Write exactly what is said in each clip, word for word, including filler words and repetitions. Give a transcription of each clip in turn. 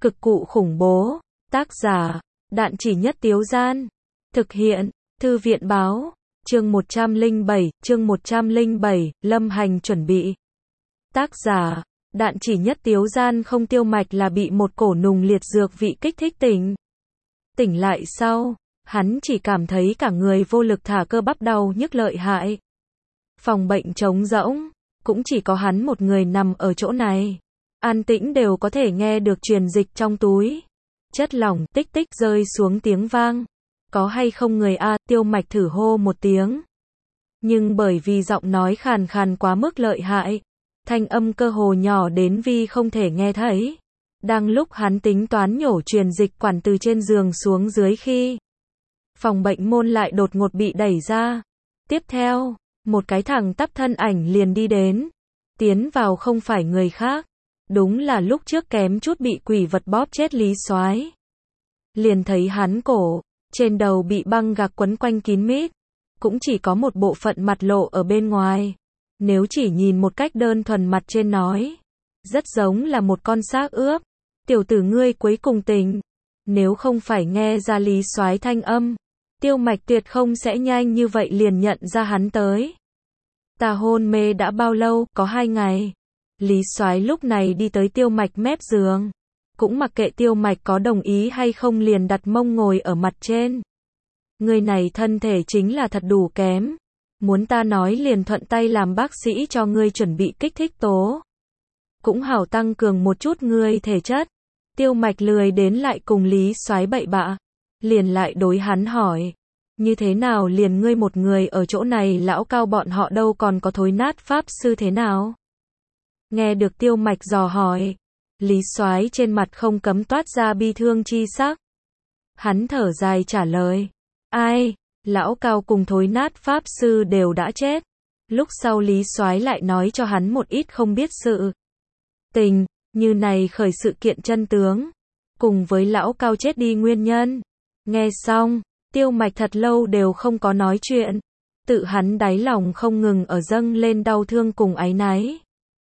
Cực cụ khủng bố. Tác giả, Đạn Chỉ Nhất Tiếu Gian. Thực hiện, Thư viện Báo. Chương một trăm lẻ bảy, chương một trăm lẻ bảy, Lâm Hành chuẩn bị. Tác giả, Đạn Chỉ Nhất Tiếu Gian. Không, Tiêu Mạch là bị một cổ nùng liệt dược vị kích thích tỉnh. Tỉnh lại sau, hắn chỉ cảm thấy cả người vô lực, thả cơ bắp đau nhức lợi hại. Phòng bệnh trống rỗng, cũng chỉ có hắn một người nằm ở chỗ này. An tĩnh, đều có thể nghe được truyền dịch trong túi. Chất lỏng tích tích rơi xuống tiếng vang. Có hay không người a? Tiêu Mạch thử hô một tiếng. Nhưng bởi vì giọng nói khàn khàn quá mức lợi hại, thanh âm cơ hồ nhỏ đến Vi không thể nghe thấy. Đang lúc hắn tính toán nhổ truyền dịch quản từ trên giường xuống dưới khi phòng bệnh môn lại đột ngột bị đẩy ra. Tiếp theo, một cái thẳng tắp thân ảnh liền đi đến. Tiến vào không phải người khác, đúng là lúc trước kém chút bị quỷ vật bóp chết Lý Soái. Liền thấy hắn cổ, trên đầu bị băng gạc quấn quanh kín mít, cũng chỉ có một bộ phận mặt lộ ở bên ngoài. Nếu chỉ nhìn một cách đơn thuần, mặt trên nói, rất giống là một con xác ướp. Tiểu tử ngươi cuối cùng tỉnh. Nếu không phải nghe ra Lý Soái thanh âm, Tiêu Mạch tuyệt không sẽ nhanh như vậy liền nhận ra hắn tới. Ta hôn mê đã bao lâu? Có hai ngày. Lý Soái lúc này đi tới Tiêu Mạch mép giường, cũng mặc kệ Tiêu Mạch có đồng ý hay không, liền đặt mông ngồi ở mặt trên. Người này thân thể chính là thật đủ kém. Muốn ta nói liền thuận tay làm bác sĩ cho ngươi chuẩn bị kích thích tố. Cũng hảo tăng cường một chút ngươi thể chất. Tiêu Mạch lười đến lại cùng Lý Soái bậy bạ, liền lại đối hắn hỏi, như thế nào liền ngươi một người ở chỗ này, lão Cao bọn họ đâu, còn có Thối Nát pháp sư thế nào? Nghe được Tiêu Mạch dò hỏi, Lý Soái trên mặt không cấm toát ra bi thương chi sắc. Hắn thở dài trả lời, ai, lão Cao cùng Thối Nát pháp sư đều đã chết. Lúc sau Lý Soái lại nói cho hắn một ít không biết sự tình, như này khởi sự kiện chân tướng, cùng với lão Cao chết đi nguyên nhân. Nghe xong, Tiêu Mạch thật lâu đều không có nói chuyện. Tự hắn đáy lòng không ngừng ở dâng lên đau thương cùng áy náy.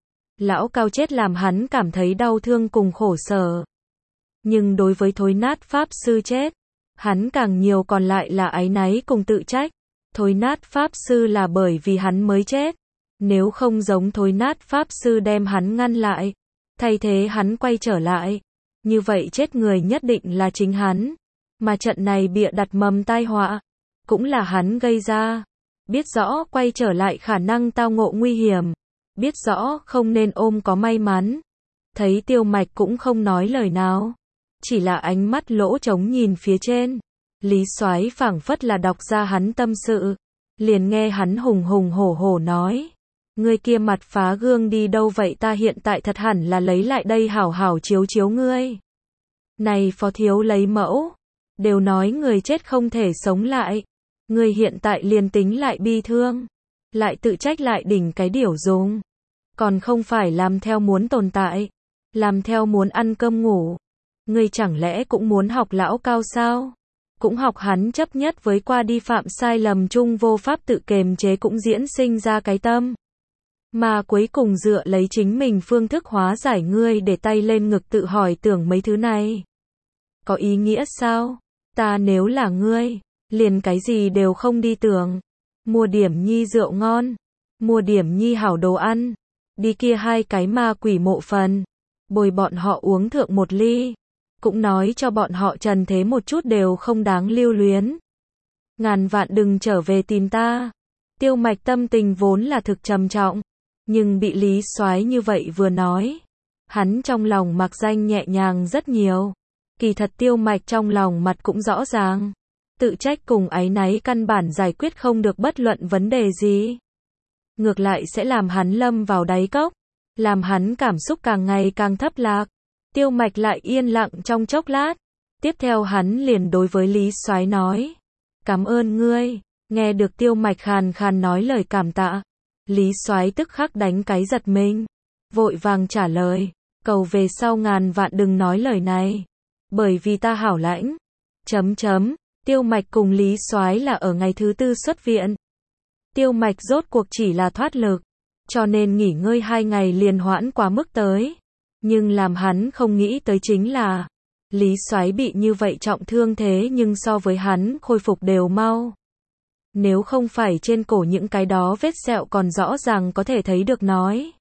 Lão Cao chết làm hắn cảm thấy đau thương cùng khổ sở. Nhưng đối với Thối Nát pháp sư chết, hắn càng nhiều còn lại là áy náy cùng tự trách. Thối Nát pháp sư là bởi vì hắn mới chết. Nếu không giống Thối Nát pháp sư đem hắn ngăn lại, thay thế hắn quay trở lại, như vậy chết người nhất định là chính hắn. Mà trận này bịa đặt mầm tai họa, cũng là hắn gây ra. Biết rõ quay trở lại khả năng tao ngộ nguy hiểm, biết rõ không nên ôm có may mắn. Thấy Tiêu Mạch cũng không nói lời nào, chỉ là ánh mắt lỗ trống nhìn phía trên. Lý Soái phảng phất là đọc ra hắn tâm sự, liền nghe hắn hùng hùng hổ hổ nói, ngươi kia mặt phá gương đi đâu vậy? Ta hiện tại thật hẳn là lấy lại đây hảo hảo chiếu chiếu ngươi. Này Phó thiếu lấy mẫu, đều nói người chết không thể sống lại. Ngươi hiện tại liền tính lại bi thương, lại tự trách lại đỉnh cái điểu dùng. Còn không phải làm theo muốn tồn tại, làm theo muốn ăn cơm ngủ. Ngươi chẳng lẽ cũng muốn học lão Cao sao? Cũng học hắn chấp nhất với qua đi phạm sai lầm chung vô pháp tự kềm chế, cũng diễn sinh ra cái tâm. Mà cuối cùng dựa lấy chính mình phương thức hóa giải. Ngươi để tay lên ngực tự hỏi tưởng mấy thứ này có ý nghĩa sao? Ta nếu là ngươi, liền cái gì đều không đi tưởng. Mua điểm nhi rượu ngon, mua điểm nhi hảo đồ ăn, đi kia hai cái ma quỷ mộ phần, bồi bọn họ uống thượng một ly, cũng nói cho bọn họ trần thế một chút đều không đáng lưu luyến. Ngàn vạn đừng trở về tìm ta. Tiêu Mạch tâm tình vốn là thực trầm trọng, nhưng bị Lý Soái như vậy vừa nói, hắn trong lòng mặc danh nhẹ nhàng rất nhiều. Kỳ thật Tiêu Mạch trong lòng mặt cũng rõ ràng, tự trách cùng áy náy căn bản giải quyết không được bất luận vấn đề gì. Ngược lại sẽ làm hắn lâm vào đáy cốc, làm hắn cảm xúc càng ngày càng thấp lạc. Tiêu Mạch lại yên lặng trong chốc lát, tiếp theo hắn liền đối với Lý Soái nói, cảm ơn ngươi. Nghe được Tiêu Mạch khàn khàn nói lời cảm tạ, Lý Soái tức khắc đánh cái giật mình, vội vàng trả lời, cầu về sau ngàn vạn đừng nói lời này, bởi vì ta hảo lãnh. Chấm chấm, Tiêu Mạch cùng Lý Soái là ở ngày thứ tư xuất viện. Tiêu Mạch rốt cuộc chỉ là thoát lực, cho nên nghỉ ngơi hai ngày liền hoãn quá mức tới. Nhưng làm hắn không nghĩ tới chính là, Lý Soái bị như vậy trọng thương thế nhưng so với hắn khôi phục đều mau. Nếu không phải trên cổ những cái đó vết sẹo còn rõ ràng có thể thấy được nói.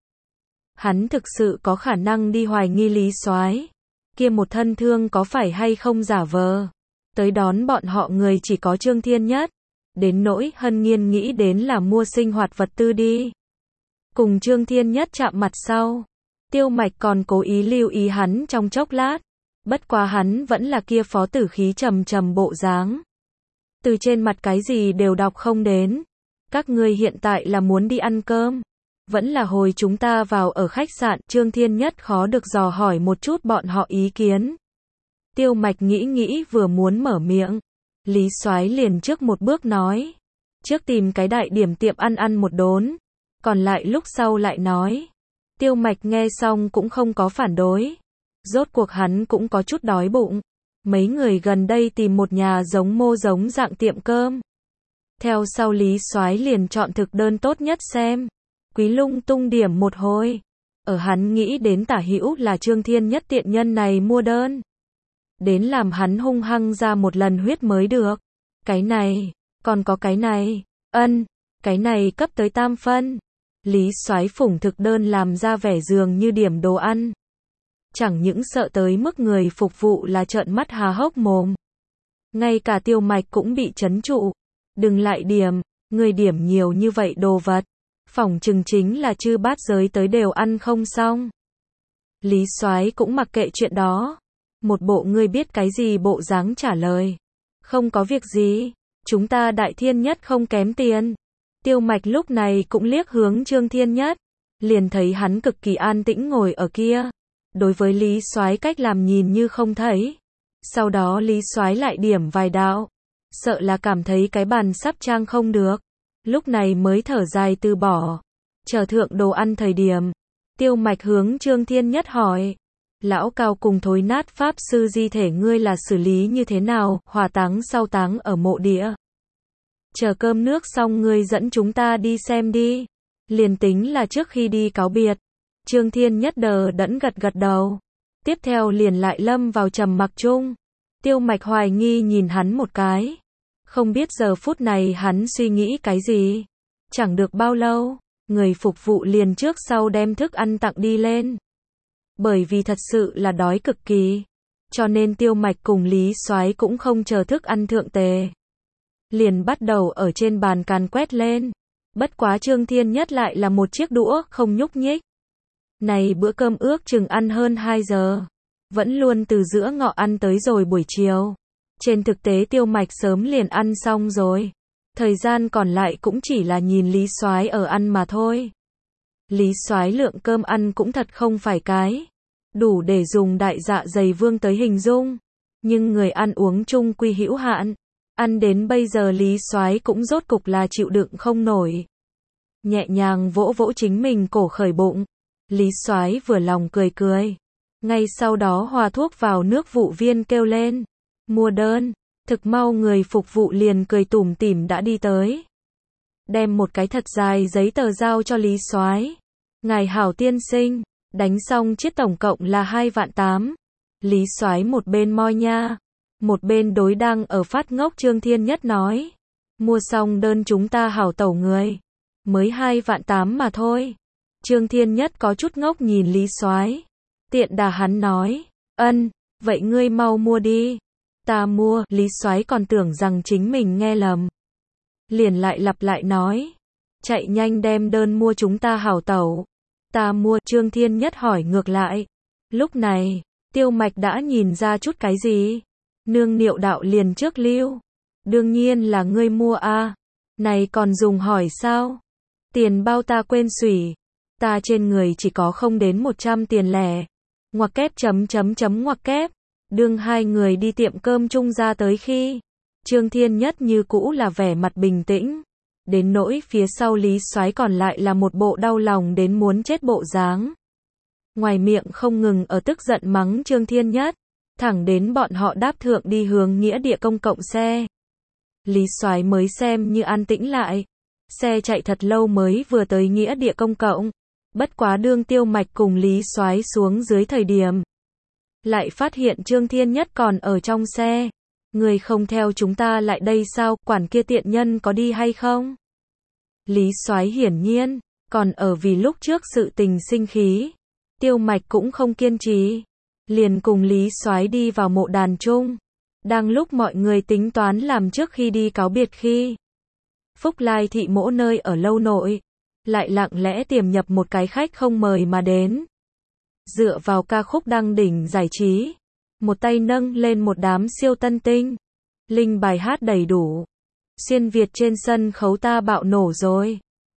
Hắn thực sự có khả năng đi hoài nghi Lý Soái kia một thân thương có phải hay không giả vờ. Tới đón bọn họ người chỉ có Trương Thiên Nhất. Đến nỗi Hân Nghiên nghĩ đến là mua sinh hoạt vật tư đi. Cùng Trương Thiên Nhất chạm mặt sau. Tiêu Mạch còn cố ý lưu ý hắn trong chốc lát. Bất quá hắn vẫn là kia phó tử khí trầm trầm bộ dáng. Từ trên mặt cái gì đều đọc không đến. Các ngươi hiện tại là muốn đi ăn cơm. Vẫn là hồi chúng ta vào ở khách sạn. Trương Thiên Nhất khó được dò hỏi một chút bọn họ ý kiến. Tiêu Mạch nghĩ nghĩ vừa muốn mở miệng. Lý Soái liền trước một bước nói. Trước tìm cái đại điểm tiệm ăn ăn một đốn. Còn lại lúc sau lại nói. Tiêu Mạch nghe xong cũng không có phản đối. Rốt cuộc hắn cũng có chút đói bụng. Mấy người gần đây tìm một nhà giống mô giống dạng tiệm cơm. Theo sau Lý Soái liền chọn thực đơn tốt nhất xem. Quý lung tung điểm một hồi. Ở hắn nghĩ đến tả hữu là Trương Thiên Nhất tiện nhân này mua đơn. Đến làm hắn hung hăng ra một lần huyết mới được. Cái này, còn có cái này, ân, cái này cấp tới tam phân. Lý Soái phủng thực đơn làm ra vẻ dường như điểm đồ ăn. Chẳng những sợ tới mức người phục vụ là trợn mắt há hốc mồm. Ngay cả Tiêu Mạch cũng bị chấn trụ. Đừng lại điểm, người điểm nhiều như vậy đồ vật. Phỏng chừng chính là chư bát giới tới đều ăn không xong. Lý Soái cũng mặc kệ chuyện đó. Một bộ ngươi biết cái gì bộ dáng trả lời. Không có việc gì, chúng ta Đại Thiên Nhất không kém tiền. Tiêu Mạch lúc này cũng liếc hướng Trương Thiên Nhất. Liền thấy hắn cực kỳ an tĩnh ngồi ở kia. Đối với Lý Soái cách làm nhìn như không thấy. Sau đó Lý Soái lại điểm vài đạo. Sợ là cảm thấy cái bàn sắp trang không được. Lúc này mới thở dài từ bỏ. Chờ thượng đồ ăn thời điểm. Tiêu Mạch hướng Trương Thiên Nhất hỏi. Lão Cao cùng thối nát pháp sư di thể ngươi là xử lý như thế nào, hỏa táng sau táng ở mộ địa. Chờ cơm nước xong ngươi dẫn chúng ta đi xem đi. Liền tính là trước khi đi cáo biệt. Trương Thiên Nhất đờ đẫn gật gật đầu. Tiếp theo liền lại lâm vào trầm mặc chung. Tiêu Mạch hoài nghi nhìn hắn một cái. Không biết giờ phút này hắn suy nghĩ cái gì. Chẳng được bao lâu, người phục vụ liền trước sau đem thức ăn tặng đi lên. Bởi vì thật sự là đói cực kỳ. Cho nên Tiêu Mạch cùng Lý Soái cũng không chờ thức ăn thượng tề. Liền bắt đầu ở trên bàn càn quét lên. Bất quá Trương Thiên Nhất lại là một chiếc đũa không nhúc nhích. Này bữa cơm ước chừng ăn hơn hai giờ. Vẫn luôn từ giữa ngọ ăn tới rồi buổi chiều. Trên thực tế Tiêu Mạch sớm liền ăn xong rồi. Thời gian còn lại cũng chỉ là nhìn Lý Soái ở ăn mà thôi. Lý Soái lượng cơm ăn cũng thật không phải cái. Đủ để dùng đại dạ dày vương tới hình dung. Nhưng người ăn uống chung quy hữu hạn. Ăn đến bây giờ Lý Soái cũng rốt cục là chịu đựng không nổi. Nhẹ nhàng vỗ vỗ chính mình cổ khởi bụng. Lý Soái vừa lòng cười cười. Ngay sau đó hòa thuốc vào nước vụ viên kêu lên. Mua đơn. Thực mau người phục vụ liền cười tủm tỉm đã đi tới. Đem một cái thật dài giấy tờ giao cho Lý Soái. Ngài hảo tiên sinh. Đánh xong chiết tổng cộng là hai vạn tám. Lý Soái một bên moi nha. Một bên đối đang ở phát ngốc Trương Thiên Nhất nói. Mua xong đơn chúng ta hảo tẩu người. Mới hai vạn tám mà thôi. Trương Thiên Nhất có chút ngốc nhìn Lý Soái. Tiện đà hắn nói. Ân, vậy ngươi mau mua đi. Ta mua. Lý Soái còn tưởng rằng chính mình nghe lầm. Liền lại lặp lại nói. Chạy nhanh đem đơn mua chúng ta hảo tẩu. Ta mua. Trương Thiên Nhất hỏi ngược lại. Lúc này, Tiêu Mạch đã nhìn ra chút cái gì. Nương niệu đạo liền trước lưu. Đương nhiên là ngươi mua a. Này còn dùng hỏi sao? Tiền bao ta quên xủy. Ta trên người chỉ có không đến một trăm tiền lẻ. Ngoặc kép chấm chấm chấm ngoặc kép. Đương hai người đi tiệm cơm chung ra tới khi. Trương Thiên Nhất như cũ là vẻ mặt bình tĩnh. Đến nỗi phía sau Lý Soái còn lại là một bộ đau lòng đến muốn chết bộ dáng. Ngoài miệng không ngừng ở tức giận mắng Trương Thiên Nhất. Thẳng đến bọn họ đáp thượng đi hướng nghĩa địa công cộng xe. Lý Soái mới xem như an tĩnh lại. Xe chạy thật lâu mới vừa tới nghĩa địa công cộng. Bất quá đương Tiêu Mạch cùng Lý Soái xuống dưới thời điểm, lại phát hiện Trương Thiên Nhất còn ở trong xe. Người không theo chúng ta lại đây sao, quản kia tiện nhân có đi hay không? Lý Soái hiển nhiên, còn ở vì lúc trước sự tình sinh khí. Tiêu Mạch cũng không kiên trì, liền cùng Lý Soái đi vào mộ đàn chung. Đang lúc mọi người tính toán làm trước khi đi cáo biệt khi Phúc Lai thị mỗ nơi ở lâu nội, lại lặng lẽ tiềm nhập một cái khách không mời mà đến. Dựa vào ca khúc đăng đỉnh giải trí, một tay nâng lên một đám siêu tân tinh, linh bài hát đầy đủ. Xuyên Việt trên sân khấu ta bạo nổ rồi.